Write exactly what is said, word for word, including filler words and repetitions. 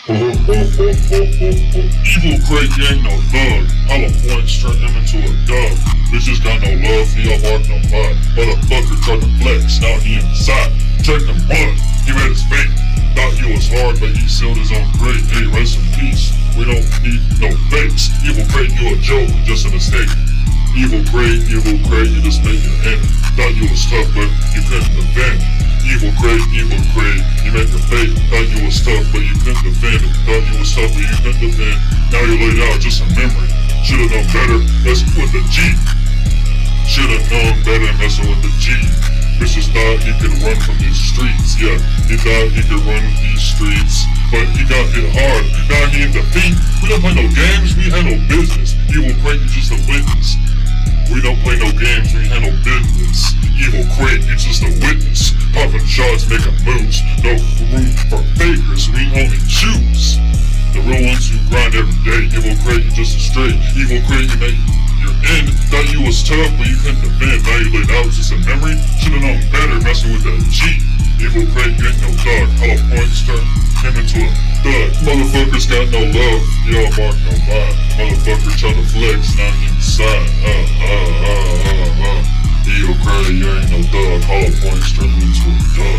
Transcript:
Evil Craig ain't no thug. Hollow points turn him into a dub. Bitches got no love for your heart, no pot. Motherfucker tried to flex, now he inside. Check them blood, he read his fate. Thought he was hard, but he sealed his own grave. Hey, rest in peace, we don't need no fakes. Evil Craig, you a joke, just a mistake. Evil Craig, Evil Craig, you just made your end. Thought you was tough, but you couldn't defend. Evil Craig, Evil Craig, you made your fate. Thought you was tough, but you couldn't defend. Thought you was tough, but you couldn't defend. Now you laid out just a memory. Should've known better, messing with the G. Should've known better, messing with the G. Bitches thought he could run from these streets. Yeah, he thought he could run these streets, but he got hit hard. Now he in defeat. We don't play no games, we handle business. Evil Craig, you just a witness. We don't play no games, we handle business. Evil Craig, you just a witness. Popping shots, making moves. No room for fakers, we only choose the real ones who grind every day. Evil Craig, you just a straight. Evil Craig, you made your end. Thought you was tough, but you couldn't defend. Now you laid out just a memory. Should've known better, messing with that G. Evil Craig, you ain't no dog. Hollow points turn him into a thug. Motherfuckers got no love, y'all mark no lie. Motherfucker try to flex, now he inside. Uh, uh, uh, uh, uh. Evil Craig, you ain't no dog. Hollow points turn him into a dog.